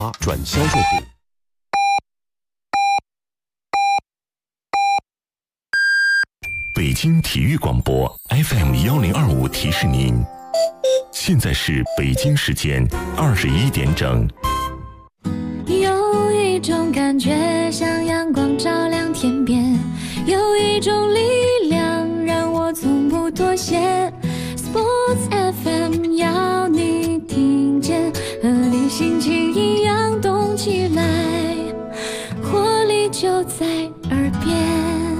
转销售部。北京体育广播 FM1025提示您，现在是北京时间21点整。 有一种感觉像阳光照亮天边，有一种力量让我从不妥协。Sports FM 要你听见，和你心情一样动起来，活力就在耳边。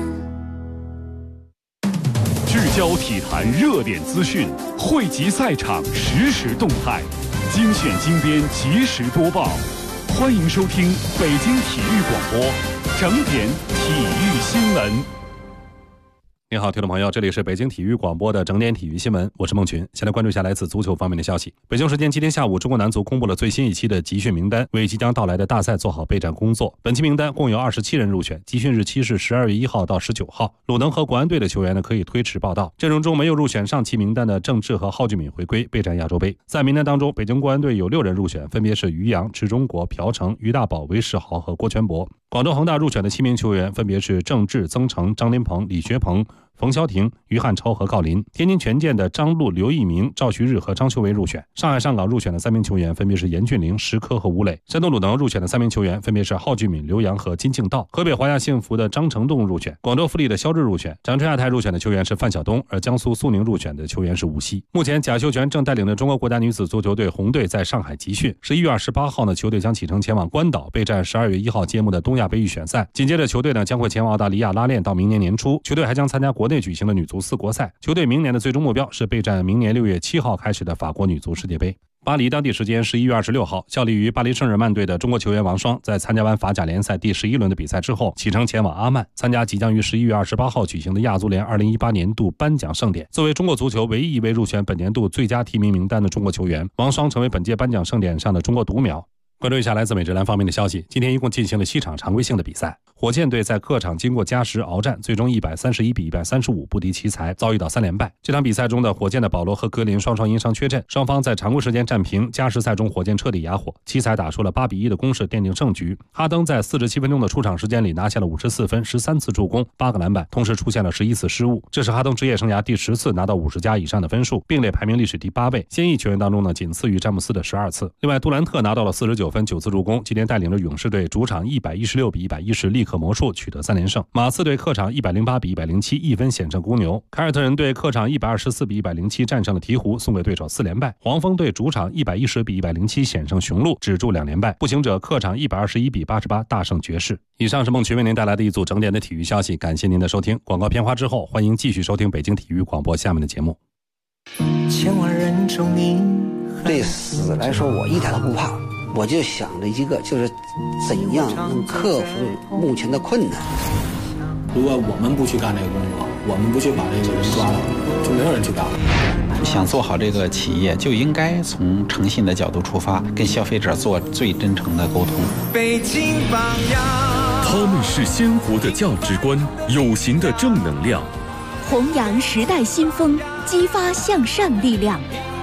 聚焦体坛热点资讯，汇集赛场实时动态，精选精编及时播报。欢迎收听北京体育广播整点体育新闻。你好，听众朋友，这里是北京体育广播的整点体育新闻，我是孟群。先来关注一下来自足球方面的消息。北京时间今天下午，中国男足公布了最新一期的集训名单，为即将到来的大赛做好备战工作。本期名单共有27人入选，集训日期是12月1号到19号。鲁能和国安队的球员呢可以推迟报到。阵容中没有入选上期名单的郑智和蒿俊闵回归备战亚洲杯。在名单当中，北京国安队有6人入选，分别是于洋、池忠国、朴成、于大宝、韦世豪和郭全博。广州恒大入选的7名球员分别是郑智、曾诚、张琳芃、李学鹏、冯潇霆、于汉超和郜林。天津权健的张路、刘一鸣、赵旭日和张修为入选。上海上港入选的3名球员分别是严俊凌、石科和吴磊。山东鲁能入选的3名球员分别是蒿俊闵、刘洋和金敬道。河北华夏幸福的张成栋入选。广州富力的肖智入选。长春亚泰入选的球员是范晓东，而江苏苏宁入选的球员是吴曦。目前贾秀全正带领着中国国家女子足球队红队在上海集训。11月28号呢，球队将启程前往关岛备战12月1号揭幕的东亚杯预选赛。紧接着球队呢将会前往澳大利亚拉练到明年年初。球队还将参加国内举行的女足4国赛。球队明年的最终目标是备战明年6月7号开始的法国女足世界杯。巴黎当地时间11月26号，效力于巴黎圣日耳曼队的中国球员王霜在参加完法甲联赛第11轮的比赛之后，启程前往阿曼参加即将于11月28号举行的亚足联2018年度颁奖盛典。作为中国足球唯一一位入选本年度最佳提名名单的中国球员，王霜成为本届颁奖盛典上的中国独苗。关注一下来自美职篮方面的消息，今天一共进行了7场常规性的比赛。火箭队在客场经过加时鏖战，最终131比135不敌奇才，遭遇到3连败。这场比赛中的火箭的保罗和格林双双因伤缺阵，双方在常规时间战平。加时赛中火箭彻底哑火，奇才打出了8比1的攻势奠定胜局。哈登在47分钟的出场时间里拿下了54分、13次助攻、8个篮板，同时出现了11次失误。这是哈登职业生涯第10次拿到50加以上的分数，并列排名历史第8位。现役球员当中呢，仅次于詹姆斯的12次。另外，杜兰特拿到了49分、9次助攻，今天带领着勇士队主场116比110力克魔术，取得3连胜。马刺队客场108比107一分险胜公牛。凯尔特人队客场124比107战胜了鹈鹕，送给对手4连败。黄蜂队主场110比107险胜雄鹿，止住2连败。步行者客场121比88大胜爵士。以上是孟群为您带来的一组整点的体育消息，感谢您的收听。广告片花之后，欢迎继续收听北京体育广播下面的节目。 千万人中你对死来说，我一点都不怕。我就想着一个，就是怎样能克服目前的困难。 如果我们不去干这个工作，我们不去把这个人抓到，就没有人去干了。 想做好这个企业，就应该从诚信的角度出发，跟消费者做最真诚的沟通。 北京榜样， 他们是鲜活的价值观，有形的正能量， 弘扬时代新风，激发向善力量。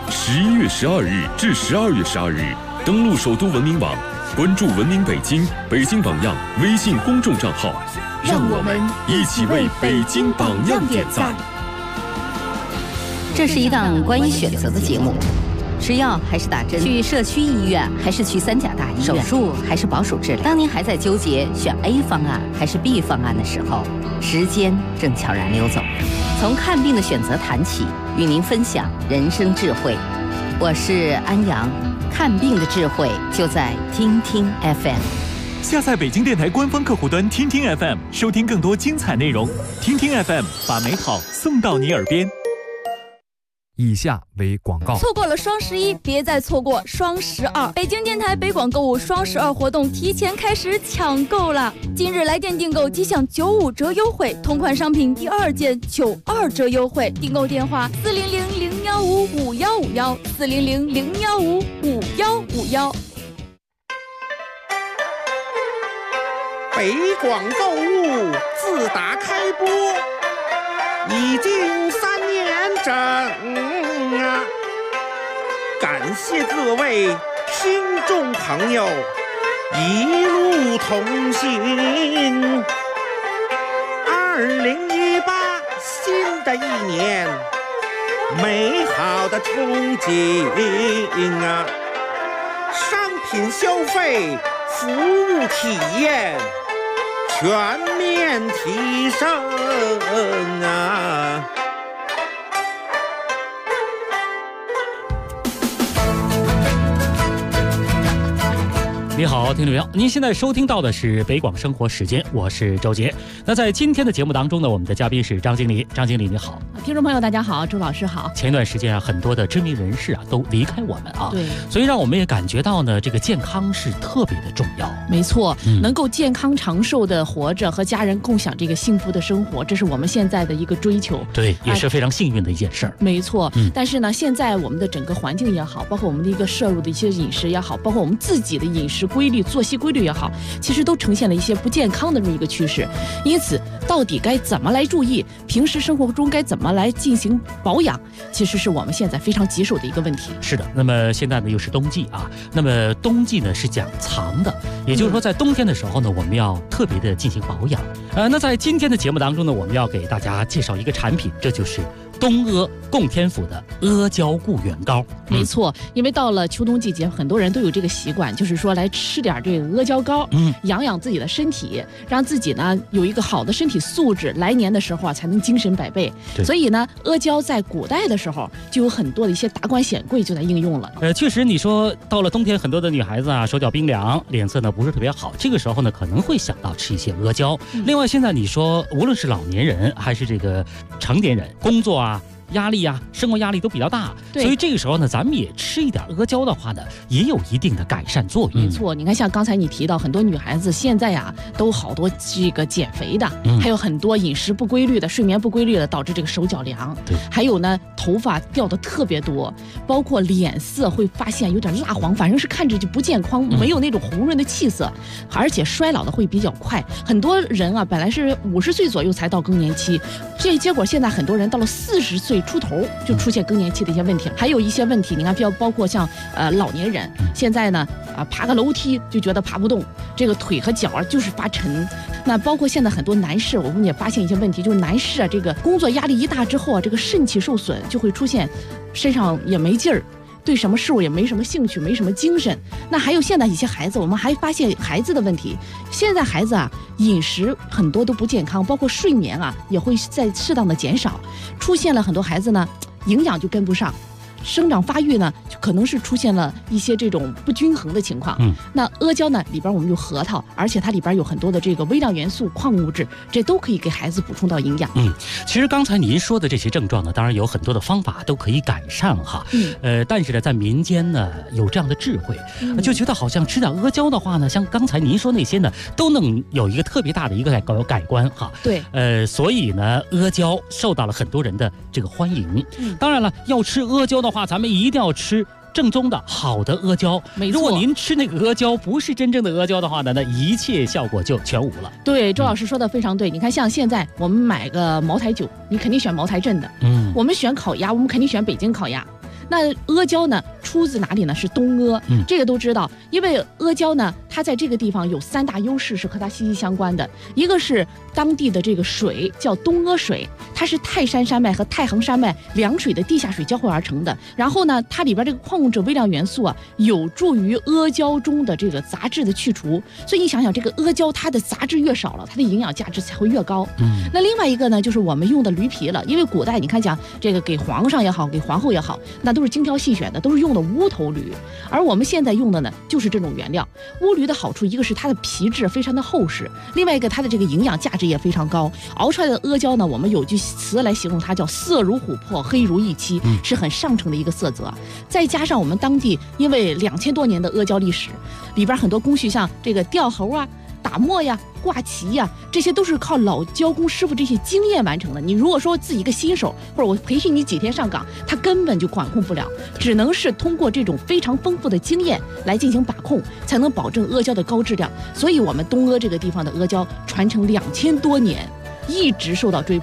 11月12日至12月12日，登录首都文明网，关注文明北京、北京榜样微信公众账号， 让我们一起为北京榜样点赞。 这是一档关于选择的节目，吃药还是打针，去社区医院还是去3甲大医院，手术还是保守治疗。当您还在纠结选 A 方案还是 B 方案的时候，时间正悄然溜走。从看病的选择谈起，与您分享人生智慧。我是安阳，看病的智慧就在听听 FM。 下载北京电台官方客户端听听 FM， 收听更多精彩内容。听听 FM， 把美好送到你耳边。 以下为广告。 错过了双11，别再错过双12。北京电台北广购物双12活动提前开始抢购了。今日来电订购即享95折优惠，同款商品第2件92折优惠。订购电话400-015-5151，400-015-5151。 北广购物自打开播已经3年整啊！感谢各位听众朋友一路同行。2018新的一年，美好的憧憬啊！商品消费、服务体验全面提升啊！ 你好，听众朋友，您现在收听到的是北广生活时间，我是周杰。那在今天的节目当中呢，我们的嘉宾是张经理。张经理你好。 听众朋友大家好，周老师好。 前一段时间啊，很多的知名人士啊都离开我们啊， 对， 所以让我们也感觉到呢，这个健康是特别的重要。 没错，能够健康长寿的活着，和家人共享这个幸福的生活，这是我们现在的一个追求。 对，也是非常幸运的一件事儿。 没错，但是呢，现在我们的整个环境也好，包括我们的一个摄入的一些饮食也好，包括我们自己的饮食规律、作息规律也好，其实都呈现了一些不健康的这么一个趋势。因此，到底该怎么来注意？平时生活中该怎么来进行保养？其实是我们现在非常棘手的一个问题。 是的，那么现在呢又是冬季啊，那么冬季呢是讲藏的，也就是说在冬天的时候呢，我们要特别的进行保养。那在今天的节目当中呢，我们要给大家介绍一个产品，这就是东阿供天府的阿胶固元膏。 没错，因为到了秋冬季节，很多人都有这个习惯，就是说来吃点这个阿胶膏，养养自己的身体，让自己呢有一个好的身体素质，来年的时候啊才能精神百倍。所以呢，阿胶在古代的时候就有很多的一些达官显贵就在应用了。 确实，你说到了冬天，很多的女孩子啊手脚冰凉，脸色呢不是特别好，这个时候呢可能会想到吃一些阿胶。另外，现在你说无论是老年人还是这个成年人，工作啊、压力啊，生活压力都比较大，所以这个时候呢，咱们也吃一点阿胶的话呢，也有一定的改善作用。 没错，你看像刚才你提到，很多女孩子现在啊，都好多这个减肥的，还有很多饮食不规律的、睡眠不规律的，导致这个手脚凉。对，还有呢，头发掉的特别多，包括脸色会发现有点蜡黄，反正是看着就不健康，没有那种红润的气色，而且衰老的会比较快。很多人啊，本来是50岁左右才到更年期，结果现在很多人到了40岁出头就出现更年期的一些问题，还有一些问题，你看包括像老年人，现在呢爬个楼梯就觉得爬不动，这个腿和脚啊就是发沉。那包括现在很多男士，我们也发现一些问题，就是男士啊这个工作压力一大之后啊，这个肾气受损，就会出现身上也没劲儿，对什么事物也没什么兴趣，没什么精神。那还有现在一些孩子，我们还发现孩子的问题，现在孩子啊饮食很多都不健康，包括睡眠啊也会在适当的减少，出现了很多孩子呢营养就跟不上，生长发育呢就可能是出现了一些这种不均衡的情况。那阿胶呢里边我们有核桃，而且它里边有很多的这个微量元素、矿物质，这都可以给孩子补充到营养。 其实刚才您说的这些症状呢，当然有很多的方法都可以改善哈。但是呢，在民间呢有这样的智慧，就觉得好像吃点阿胶的话呢，像刚才您说那些呢，都能有一个特别大的一个改观哈。 对， 所以呢，阿胶受到了很多人的这个欢迎。当然了，要吃阿胶的话，咱们一定要吃正宗的好的阿胶。如果您吃那个阿胶不是真正的阿胶的话呢，那一切效果就全无了。 对，周老师说的非常对。你看像现在我们买个茅台酒，你肯定选茅台镇的。我们选烤鸭，我们肯定选北京烤鸭。那阿胶呢出自哪里呢？是东阿。这个都知道，因为阿胶呢它在这个地方有3大优势是和它息息相关的。一个是当地的这个水叫东阿水，它是泰山山脉和太行山脉凉水的地下水交汇而成的。然后呢，它里边这个矿物质微量元素啊，有助于阿胶中的这个杂质的去除。所以你想想，这个阿胶它的杂质越少了，它的营养价值才会越高。那另外一个呢，就是我们用的驴皮了。因为古代你看讲这个给皇上也好，给皇后也好，那都是精挑细选的，都是用的乌头驴。而我们现在用的呢，就是这种原料。乌驴的好处，一个是它的皮质非常的厚实，另外一个它的这个营养价值也非常高。熬出来的阿胶呢，我们有句词来形容它，叫色如琥珀，黑如玉漆，是很上乘的一个色泽。再加上我们当地因为2000多年的阿胶历史，里边很多工序，像这个吊猴啊、打磨呀、挂旗呀，这些都是靠老胶工师傅这些经验完成的。你如果说自己一个新手，或者我培训你几天上岗，他根本就管控不了，只能是通过这种非常丰富的经验来进行把控，才能保证阿胶的高质量。所以我们东阿这个地方的阿胶传承2000多年，一直受到追捧。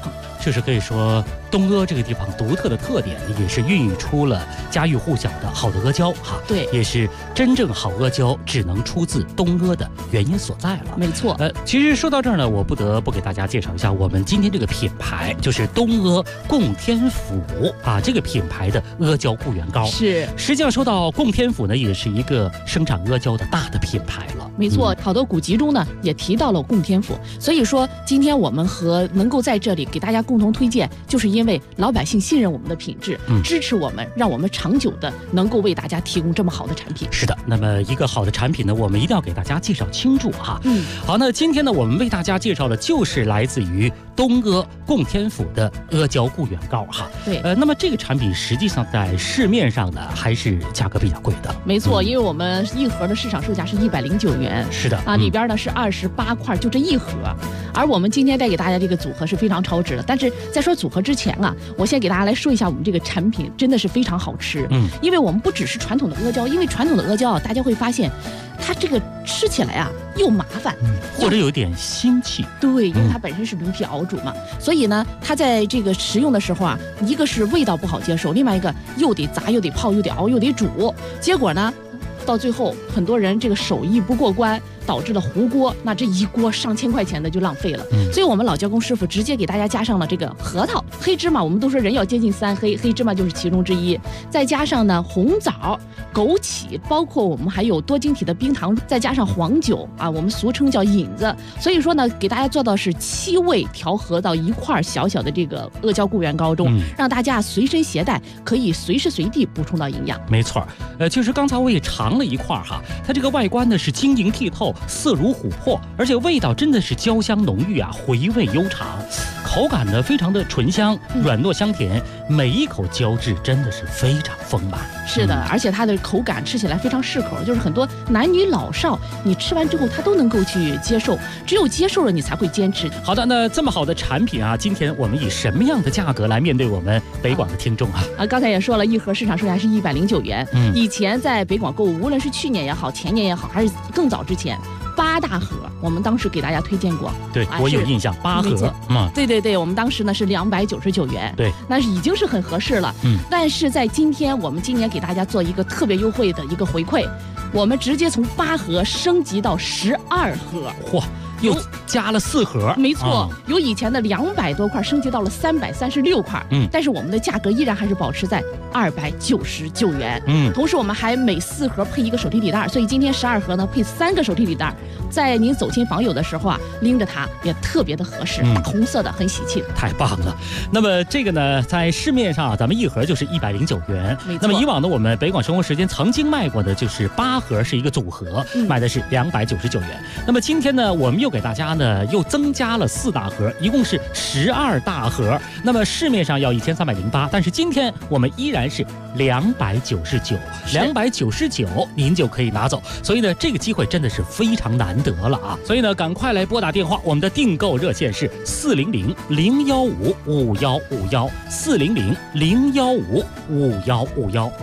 这是可以说东阿这个地方独特的特点，也是孕育出了家喻户晓的好的阿胶哈。 对， 也是真正好阿胶只能出自东阿的原因所在了。 没错。 其实说到这儿呢，我不得不给大家介绍一下我们今天这个品牌，就是东阿供天府啊，这个品牌的阿胶固元膏。 是， 实际上说到供天府呢，也是一个生产阿胶的大的品牌了。 没错，好多古籍中呢也提到了供天府，所以说今天我们能够在这里给大家共同推荐，就是因为老百姓信任我们的品质，支持我们，让我们长久的能够为大家提供这么好的产品。 是的，那么一个好的产品呢，我们一定要给大家介绍清楚哈。好，那今天呢，我们为大家介绍的就是来自于东阿供天府的阿胶固元膏哈。 对， 那么这个产品实际上在市面上呢还是价格比较贵的。 没错，因为我们一盒的市场售价是109元。 是的啊，里边呢是28块，就这一盒。而我们今天带给大家这个组合是非常超值的。但是在说组合之前啊，我先给大家来说一下我们这个产品真的是非常好吃。因为我们不只是传统的阿胶，因为传统的阿胶啊，大家会发现它这个吃起来啊又麻烦， 或者有点腥气。 对，因为它本身是驴皮熬煮嘛，所以呢，它在这个食用的时候啊，一个是味道不好接受，另外一个又得炸又得泡又得熬又得煮，结果呢，到最后很多人这个手艺不过关，导致了糊锅，那这一锅上千块钱的就浪费了。所以我们老胶工师傅直接给大家加上了这个核桃、黑芝麻，我们都说人要接近3黑，黑芝麻就是其中之一，再加上呢红枣、枸杞，包括我们还有多晶体的冰糖，再加上黄酒啊，我们俗称叫引子。所以说呢，给大家做到是7味调和到一块小小的这个阿胶固元膏中，让大家随身携带，可以随时随地补充到营养。 没错，就是刚才我也尝了一块哈，它这个外观呢是晶莹剔透，色如琥珀，而且味道真的是焦香浓郁啊，回味悠长，口感呢非常的醇香，软糯香甜，每一口胶质真的是非常丰满。 是的，而且它的口感吃起来非常适口，就是很多男女老少你吃完之后他都能够去接受，只有接受了你才会坚持。 好的，那这么好的产品啊，今天我们以什么样的价格来面对我们北广的听众啊？ 刚才也说了，一盒市场售价是109元。以前在北广购物，无论是去年也好，前年也好，还是更早之前，8大盒，我们当时给大家推荐过。 对，我有印象，8盒。 对，我们当时呢是299元。 对， 那已经是很合适了。但是在今天，我们今年给大家做一个特别优惠的一个回馈，我们直接从8盒升级到12盒。 嚯！又加了4盒， 没错，由以前的200多块升级到了336块，但是我们的价格依然还是保持在299元，同时我们还每4盒配一个手提礼袋，所以今天12盒呢配3个手提礼袋，在您走亲访友的时候啊，拎着它也特别的合适，大红色的，很喜气， 太棒了。那么这个呢，在市面上啊，咱们一盒就是109元，那么以往呢，我们北广生活时间曾经卖过的就是8盒是一个组合，卖的是299元。那么今天呢，我们又给大家呢又增加了4大盒，一共是12大盒。那么市面上要1308，但是今天我们依然是299，299您就可以拿走。所以呢，这个机会真的是非常难得了啊！所以呢，赶快来拨打电话，我们的订购热线是400-015-5151，400-015-5151。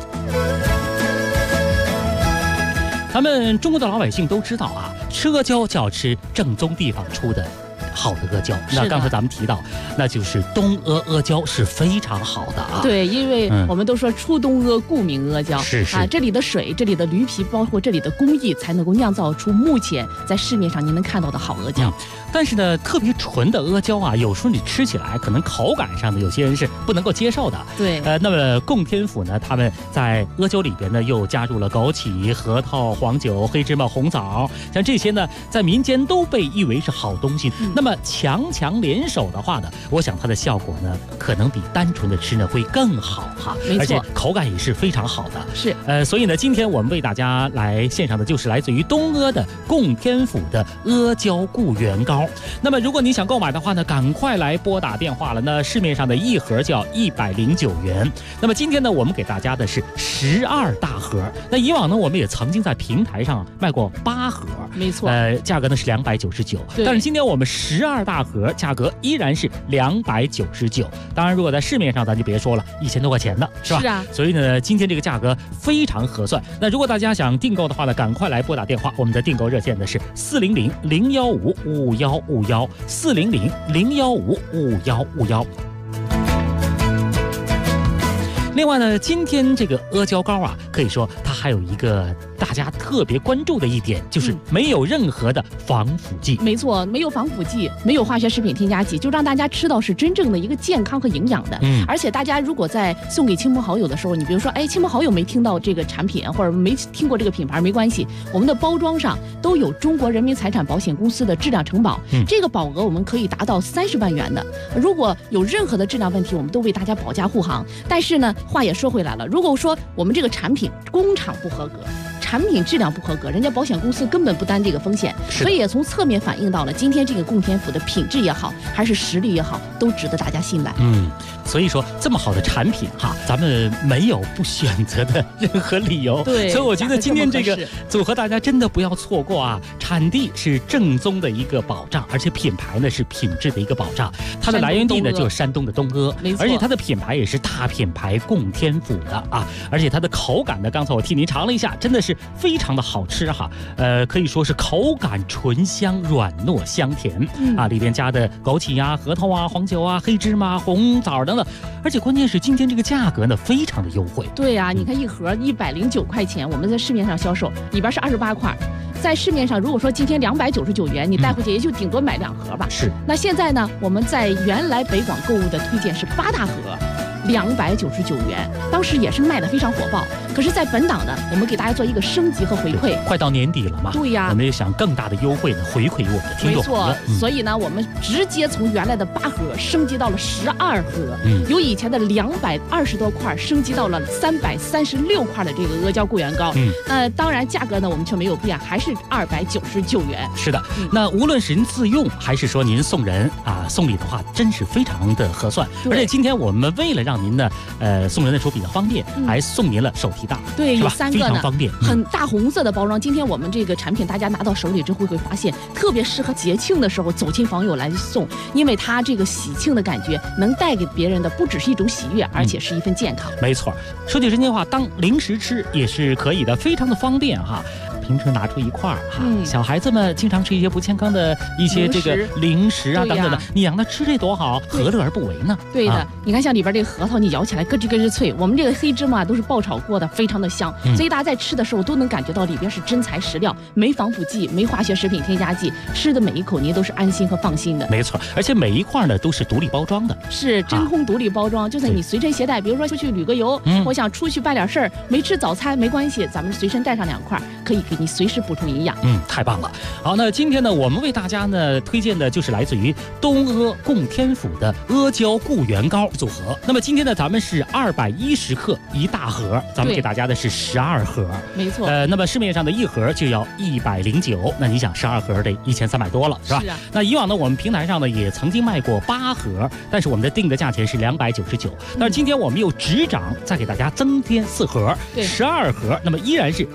咱们中国的老百姓都知道啊，吃阿胶就要吃正宗地方出的好的阿胶。那刚才咱们提到，那就是东阿阿胶是非常好的啊。 对，因为我们都说出东阿，故名阿胶。 是啊，这里的水、这里的驴皮，包括这里的工艺，才能够酿造出目前在市面上您能看到的好阿胶。 但是呢，特别纯的阿胶啊，有时候你吃起来可能口感上的有些人是不能够接受的。 对， 那么供天府呢，他们在阿胶里边呢又加入了枸杞、核桃、黄酒、黑芝麻、红枣，像这些呢，在民间都被誉为是好东西。那么强联手的话呢，我想它的效果呢，可能比单纯的吃呢会更好哈。 没错， 而且口感也是非常好的。 是， 所以呢，今天我们为大家来献上的就是来自于东阿的供天府的阿胶固元膏。那么如果你想购买的话呢，赶快来拨打电话了。那市面上的一盒就要109元。那么今天呢，我们给大家的是12大盒。那以往呢，我们也曾经在平台上卖过8盒， 没错， 价格呢是299。但是今天我们12大盒价格依然是299。当然，如果在市面上咱就别说了，1000多块钱呢，是吧？ 是啊。 所以呢，今天这个价格非常合算。那如果大家想订购的话呢，赶快来拨打电话，我们的订购热线呢是400-015-5151，400-015-5151。 另外呢，今天这个阿胶糕啊，可以说它还有一个大家特别关注的一点，就是没有任何的防腐剂。 没错，没有防腐剂，没有化学食品添加剂，就让大家吃到是真正的一个健康和营养的。而且大家如果在送给亲朋好友的时候，你比如说，哎，亲朋好友没听到这个产品或者没听过这个品牌，没关系，我们的包装上都有中国人民财产保险公司的质量承保，这个保额我们可以达到30万元的。如果有任何的质量问题，我们都为大家保驾护航。但是呢，话也说回来了，如果说我们这个产品工厂不合格，产品质量不合格，人家保险公司根本不担这个风险，所以也从侧面反映到了今天这个供天府的品质也好，还是实力也好，都值得大家信赖。 所以说这么好的产品哈，咱们没有不选择的任何理由。 对， 所以我觉得今天这个组合大家真的不要错过啊！产地是正宗的一个保障，而且品牌呢是品质的一个保障。它的来源地呢就是山东的东阿，而且它的品牌也是大品牌供天府的啊！而且它的口感呢，刚才我替您尝了一下，真的是非常的好吃哈。可以说是口感醇香、软糯香甜啊，里边加的枸杞呀、核桃啊、黄酒啊、黑芝麻、红枣等等。而且关键是今天这个价格呢非常的优惠。 对呀，你看一盒109块钱，我们在市面上销售里边是28块，在市面上如果说今天299元，你带回去也就顶多买2盒吧。 是。 那现在呢，我们在原来北广购物的推荐是8大盒，299元，当时也是卖的非常火爆。可是，在本档呢，我们给大家做一个升级和回馈。 快到年底了嘛， 对呀， 我们也想更大的优惠呢回馈于我们的听众。 没错，所以呢，我们直接从原来的8盒升级到了12盒，由以前的220多块升级到了336块的这个阿胶固元膏。那当然价格呢，我们却没有变，还是299元。 是的，那无论是您自用还是说您送人啊，送礼的话，真是非常的合算。而且今天我们为了让您呢，送人的时候比较方便，还送您了手提袋， 对，有3个呢， 非常方便， 很大红色的包装。今天我们这个产品，大家拿到手里之后会发现，特别适合节庆的时候走亲访友来送，因为它这个喜庆的感觉，能带给别人的不只是一种喜悦，而且是一份健康。 没错，说句真心话，当零食吃也是可以的，非常的方便哈。平时拿出一块哈，小孩子们经常吃一些不健康的一些这个零食啊等等的，你让他吃这多好，何乐而不为呢？ 对的，你看像里边这个核桃，你咬起来咯吱咯吱脆，我们这个黑芝麻都是爆炒过的，非常的香，所以大家在吃的时候都能感觉到里边是真材实料，没防腐剂，没化学食品添加剂，吃的每一口您都是安心和放心的。 没错，而且每一块呢都是独立包装的， 是真空独立包装，就算你随身携带，比如说出去旅个游，我想出去办点事儿，没吃早餐没关系，咱们随身带上2块，可以给你随时补充营养。 太棒了。好，那今天呢，我们为大家呢推荐的就是来自于东阿供天府的阿胶固元膏组合。那么今天呢，咱们是210克一大盒，咱们给大家的是12盒。 没错。 那么市面上的一盒就要109，那你想12盒得1300多了，是吧？ 是啊。 那以往呢，我们平台上呢也曾经卖过8盒，但是我们的定的价钱是299。但是今天我们又执掌再给大家增添4盒，12盒，那么依然是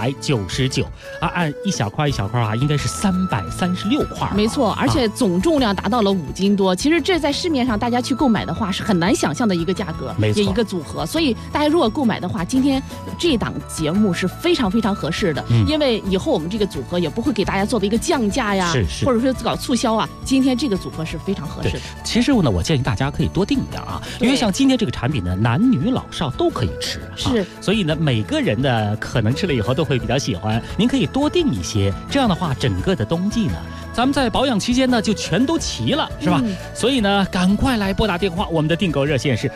299啊，按一小块一小块啊，应该是336块。 没错，而且总重量达到了5斤多。其实这在市面上大家去购买的话是很难想象的一个价格，也一个组合。所以大家如果购买的话，今天这档节目是非常非常合适的，因为以后我们这个组合也不会给大家做的一个降价呀，或者说搞促销啊。今天这个组合是非常合适的。 其实呢，我建议大家可以多订一点啊，因为像今天这个产品呢，男女老少都可以吃， 是， 所以呢，每个人呢可能吃了以后都会比较喜欢。您可以多订一些，这样的话，整个的冬季呢，咱们在保养期间呢就全都齐了，是吧？所以呢，赶快来拨打电话，我们的订购热线是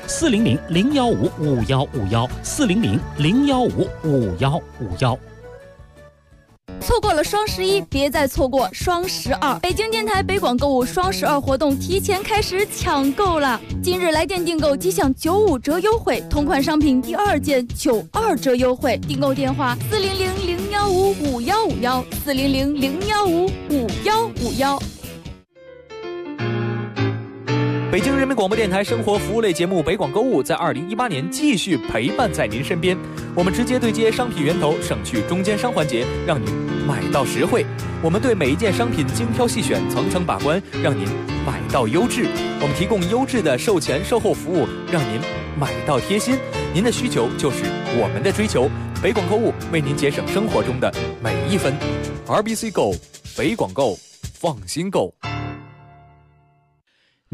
400-015-5151，400-015-5151。 错过了双11，别再错过双12。北京电台北广购物双12活动提前开始抢购了！今日来电订购即享95折优惠，同款商品第2件92折优惠。订购电话400-015-5151，400-015-5151。 北京人民广播电台生活服务类节目北广购物在2018年继续陪伴在您身边。我们直接对接商品源头，省去中间商环节，让您买到实惠。我们对每一件商品精挑细选，层层把关，让您买到优质。我们提供优质的售前售后服务，让您买到贴心。您的需求就是我们的追求。北广购物为您节省生活中的每一分。RBC Go， 北广购，放心购。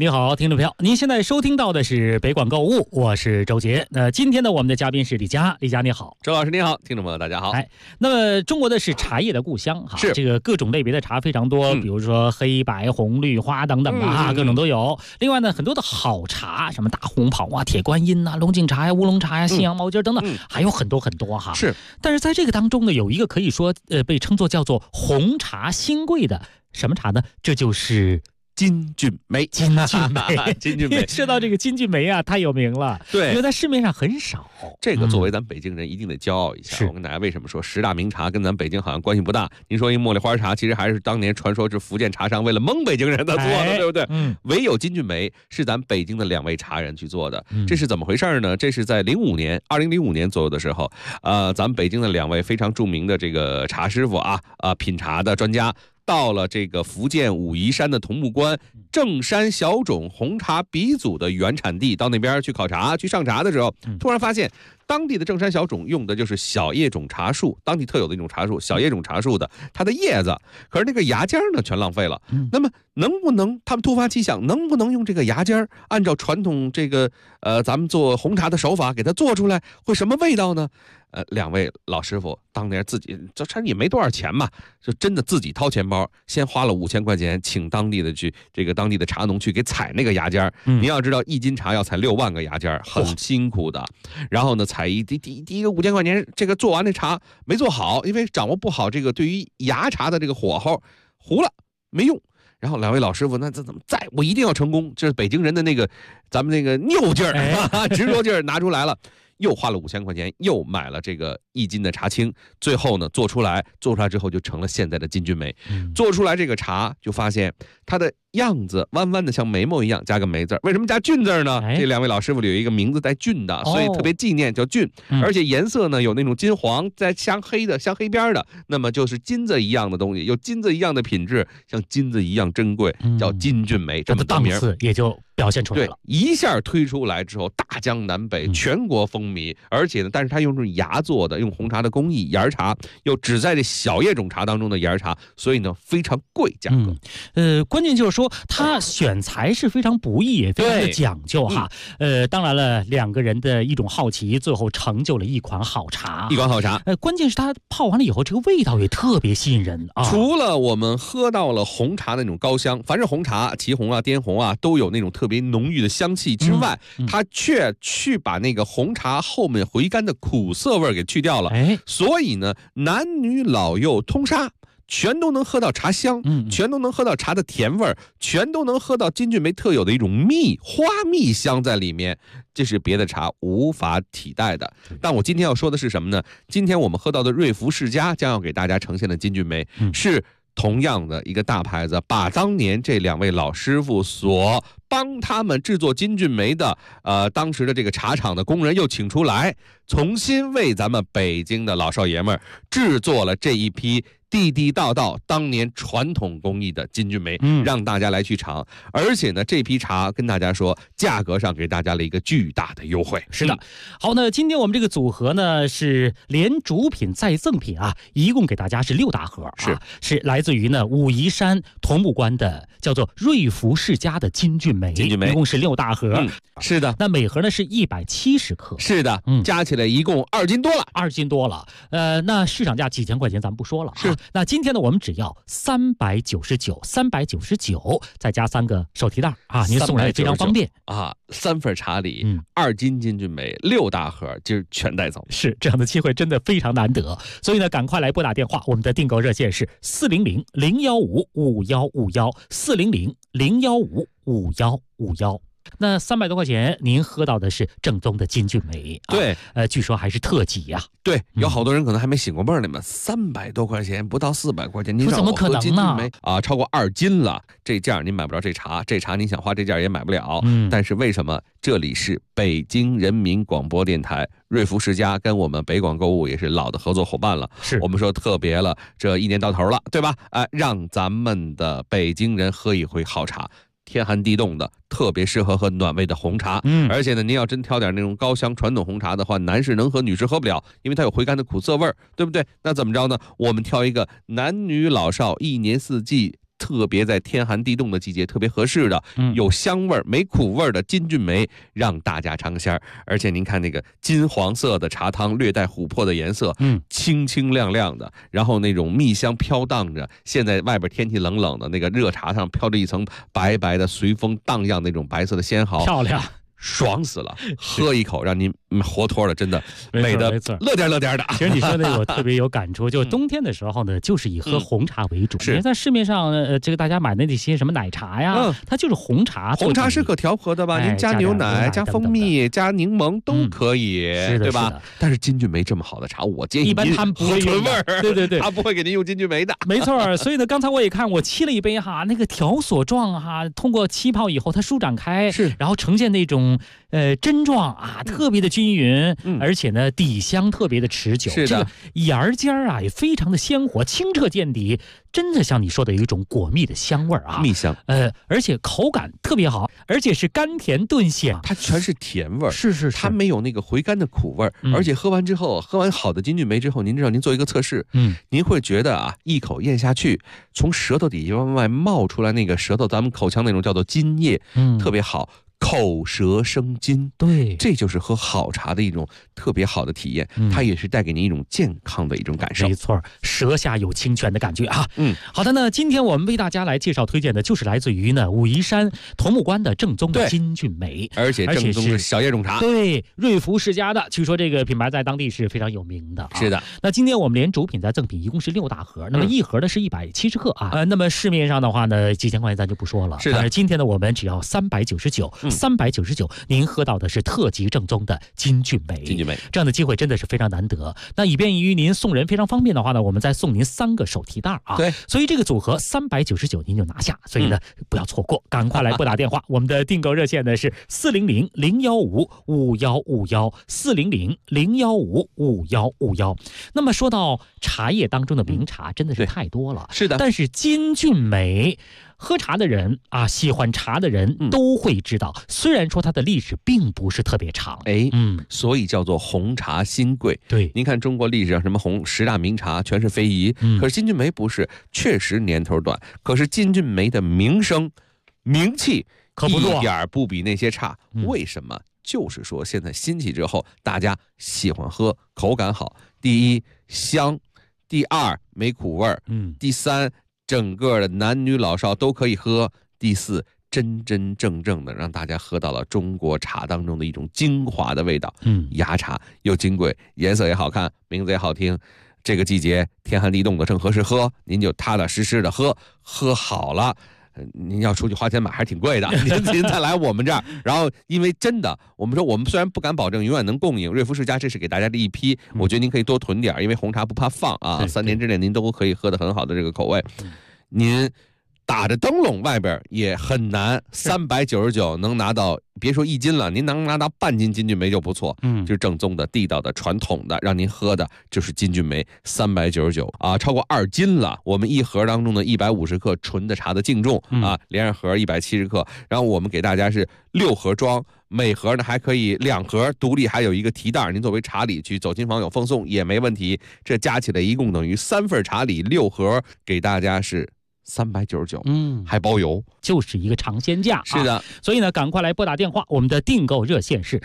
你好，听众朋友，您现在收听到的是北广购物，我是周杰。今天呢，我们的嘉宾是李佳，李佳你好， 周老师你好，听众朋友大家好。 那么中国的是茶叶的故乡哈， 是这个各种类别的茶非常多，比如说黑白红绿花等等的各种都有。另外呢，很多的好茶，什么大红袍啊、铁观音呐、龙井茶呀、乌龙茶呀、信阳毛尖等等，还有很多很多哈。 是， 但是在这个当中呢，有一个可以说被称作叫做红茶新贵的什么茶呢？这就是金骏眉。 金骏眉， 金骏眉。 说到这个金骏眉啊，太有名了， 对， 因为在市面上很少。 这个作为咱北京人一定得骄傲一下。我跟大家为什么说10大名茶跟咱北京好像关系不大？您说一茉莉花茶，其实还是当年传说是福建茶商为了蒙北京人的做的，对不对？唯有金骏眉是咱北京的2位茶人去做的。这是怎么回事呢？这是在2005年左右的时候，咱们北京的2位非常著名的这个茶师傅品茶的专家。到了这个福建武夷山的桐木关正山小种红茶鼻祖的原产地，到那边去考察去上茶的时候，突然发现当地的正山小种用的就是小叶种茶树，当地特有的一种茶树，小叶种茶树的它的叶子，可是那个芽尖呢全浪费了。那么能不能他们突发奇想，能不能用这个芽尖按照传统这个咱们做红茶的手法给它做出来，会什么味道呢？2位老师傅当年自己这也没多少钱嘛，就真的自己掏钱包，先花了5000块钱，请当地的茶农去给采那个芽尖。你要知道1斤茶要采6万个芽尖，很辛苦的。然后呢，采第一个5000块钱，这个做完这茶没做好，因为掌握不好这个对于芽茶的这个火候，糊了没用。然后2位老师傅，那这怎么我一定要成功，这是北京人的那个咱们那个拗劲儿、执着劲儿拿出来了。又花了5000块钱，又买了这个1斤的茶青，最后呢做出来之后就成了现在的金骏眉。做出来这个茶就发现它的样子弯弯的像眉毛一样，加个眉字。为什么加骏字呢？这2位老师傅里有一个名字带骏的，所以特别纪念，叫骏。而且颜色呢有那种金黄，再镶黑边的，那么就是金子一样的东西，有金子一样的品质，像金子一样珍贵，叫金骏眉。这么档次也就表现出来了。 对，一下推出来之后，大江南北，全国风靡。而且呢，但是它用这种芽做的，用红茶的工艺，芽茶又只在这小叶种茶当中的芽茶，所以呢非常贵，价格。 关键就是说它选材是非常不易，也非常的讲究哈。当然了，2个人的一种好奇，最后成就了一款好茶。关键是它泡完了以后，这个味道也特别吸引人啊。 除了我们喝到了红茶那种高香，凡是红茶，祁红啊、滇红啊，都有那种特别浓郁的香气之外，它却去把那个红茶后面回甘的苦涩味给去掉了。所以呢，男女老幼通杀，全都能喝到茶香，全都能喝到茶的甜味儿，全都能喝到金骏眉特有的一种花蜜香在里面，这是别的茶无法替代的。但我今天要说的是什么呢？今天我们喝到的瑞福世家将要给大家呈现的金骏眉，是同样的一个大牌子，把当年这2位老师傅所帮他们制作金骏眉的当时的这个茶厂的工人又请出来，重新为咱们北京的老少爷们制作了这一批地地道道当年传统工艺的金骏眉，让大家来去尝。而且呢，这批茶跟大家说，价格上给大家了一个巨大的优惠。 是的，好，那今天我们这个组合呢是连主品再赠品啊，一共给大家是6大盒，是来自于呢武夷山桐木关的叫做瑞福世家的金骏眉，一共是6大盒。 是的， 那每盒呢是170克。 是的，加起来一共2斤多了 ，2斤多了。那市场价几千块钱咱们不说了。是。那今天呢，我们只要399，再加3个手提袋啊，您送来非常方便啊。3份茶礼，2斤金骏眉，6大盒，今儿全带走。 是，这样的机会真的非常难得，所以呢，赶快来拨打电话，我们的订购热线是400-015-5151，400-015-5151。那300多块钱，您喝到的是正宗的金骏眉， 对， 据说还是特级呀。 对，有好多人可能还没醒过味儿呢嘛，300多块钱，不到400块钱，您怎么可能呢？ 超过2斤了，这价您买不着这茶，这茶您想花这价也买不了。但是为什么这里是北京人民广播电台，瑞福世家跟我们北广购物也是老的合作伙伴了， 是我们说特别了，这1年到头了，对吧？让咱们的北京人喝一回好茶。天寒地冻的，特别适合喝暖胃的红茶。而且呢，您要真挑点那种高香传统红茶的话，男士能喝，女士喝不了，因为它有回甘的苦涩味儿，对不对？那怎么着呢？我们挑一个男女老少1年4季特别在天寒地冻的季节特别合适的，有香味没苦味的金骏眉，让大家尝鲜。而且您看那个金黄色的茶汤，略带琥珀的颜色，清清亮亮的，然后那种蜜香飘荡着。现在外边天气冷冷的，那个热茶上飘着一层白白的随风荡漾那种白色的纤毫， 漂亮。 爽死了，喝一口让您活脱了，真的美的乐颠乐颠的。 其实你说那个我特别有感触，就冬天的时候呢，就是以喝红茶为主。 是在市面上这个大家买的那些什么奶茶呀，它就是红茶。 红茶是可调和的吧？您加牛奶、加蜂蜜、加柠檬都可以，对吧？但是金骏眉这么好的茶，我建议一般他们不会纯味儿， 对， 他不会给您用金骏眉的。 没错，所以呢，刚才我也看，我沏了一杯哈，那个条索状哈，通过气泡以后它舒展开，然后呈现那种针状啊，特别的均匀，而且呢底香特别的持久。 是的， 这个芽尖啊也非常的鲜活，清澈见底，真的像你说的有一种果蜜的香味啊， 蜜香。 而且口感特别好，而且是甘甜顿显， 它全是甜味儿。 是， 它没有那个回甘的苦味儿，而且喝完好的金骏眉之后，您知道您做一个测试，您会觉得啊，一口咽下去，从舌头底下往外冒出来那个舌头，咱们口腔那种叫做津液，特别好。口舌生津， 对， 这就是喝好茶的一种特别好的体验，它也是带给您一种健康的一种感受。 没错，舌下有清泉的感觉啊。好的呢，今天我们为大家来介绍推荐的就是来自于呢武夷山桐木关的正宗的金骏眉， 而且正宗的小叶种茶， 对，瑞福世家的，据说这个品牌在当地是非常有名的。 是的， 那今天我们连主品再赠品一共是6大盒，那么一盒呢是170克啊。那么市面上的话呢，几千块钱咱就不说了。 是的， 但是今天呢我们只要399，399，您喝到的是特级正宗的金骏眉。这样的机会真的是非常难得。那以便于您送人非常方便的话呢，我们再送您3个手提袋啊。 对， 所以这个组合399您就拿下。所以呢，不要错过，赶快来拨打电话。我们的订购热线呢是400-015-5151，400-015-5151。那么说到茶叶当中的名茶，真的是太多了。 是的， 但是金骏眉，喝茶的人啊，喜欢茶的人都会知道，虽然说它的历史并不是特别长， 所以叫做红茶新贵。 对， 您看中国历史上什么10大名茶全是非遗，可是金骏眉不是，确实年头短，可是金骏眉的名声、名气可不多， 一点不比那些差。为什么？就是说现在兴起之后，大家喜欢喝，口感好。第一，香；第二，没苦味儿；第三，整个的男女老少都可以喝；第四，真真正正的让大家喝到了中国茶当中的一种精华的味道。芽茶又金贵，颜色也好看，名字也好听。这个季节天寒地冻的正合适喝，您就踏踏实实的喝好了。您要出去花钱买还是挺贵的，您再来我们这儿。然后因为真的，我们说我们虽然不敢保证永远能供应，瑞福世家这是给大家的一批，我觉得您可以多囤点，因为红茶不怕放啊，3年之内您都可以喝得很好的这个口味。您打着灯笼外边也很难，399能拿到，别说1斤了，您能拿到半斤金骏眉就不错。就是正宗的、地道的、传统的，让您喝的就是金骏眉，399啊，超过2斤了。我们一盒当中的150克纯的茶的净重啊，连上盒170克，然后我们给大家是6盒装。每盒呢还可以2盒独立，还有一个提袋，您作为茶礼去走亲访友奉送也没问题。这加起来一共等于3份茶礼，6盒给大家是399，还包邮， 就是一个尝鲜价。 是的， 所以呢，赶快来拨打电话，我们的订购热线是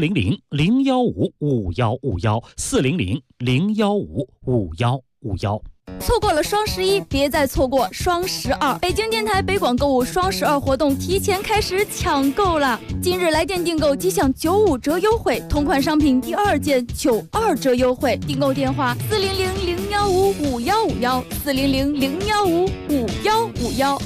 400-015-5151，400-015-5151。错过了双11，别再错过双12。北京电台北广购物双12活动提前开始抢购了，今日来电订购即享95折优惠，同款商品第2件92折优惠。订购电话400-015-5151，400-015-5151。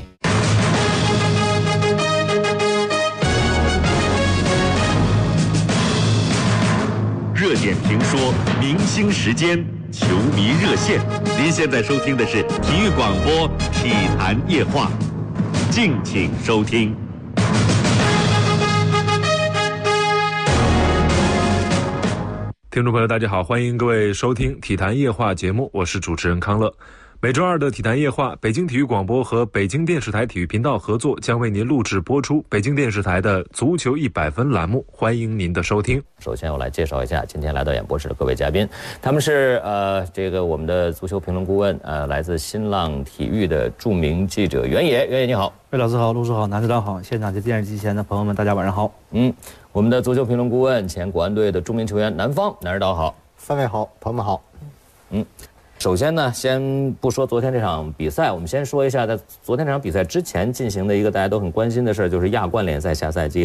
热点评说，明星时间，球迷热线。您现在收听的是体育广播体坛夜话，敬请收听。 听众朋友大家好，欢迎各位收听体坛夜话节目，我是主持人康乐。 每周二的体坛夜话，北京体育广播和北京电视台体育频道合作，将为您录制播出北京电视台的足球100分栏目，欢迎您的收听。 首先我来介绍一下今天来到演播室的各位嘉宾，他们是我们的足球评论顾问，来自新浪体育的著名记者袁野你好。 魏老师好，陆叔好，南指导好，现场及电视机前的朋友们大家晚上好。 我们的足球评论顾问前国安队的著名球员南方指导好。 三位好，朋友们好。 首先呢，先不说昨天这场比赛，我们先说一下在昨天这场比赛之前进行的一个大家都很关心的事，就是亚冠联赛下赛季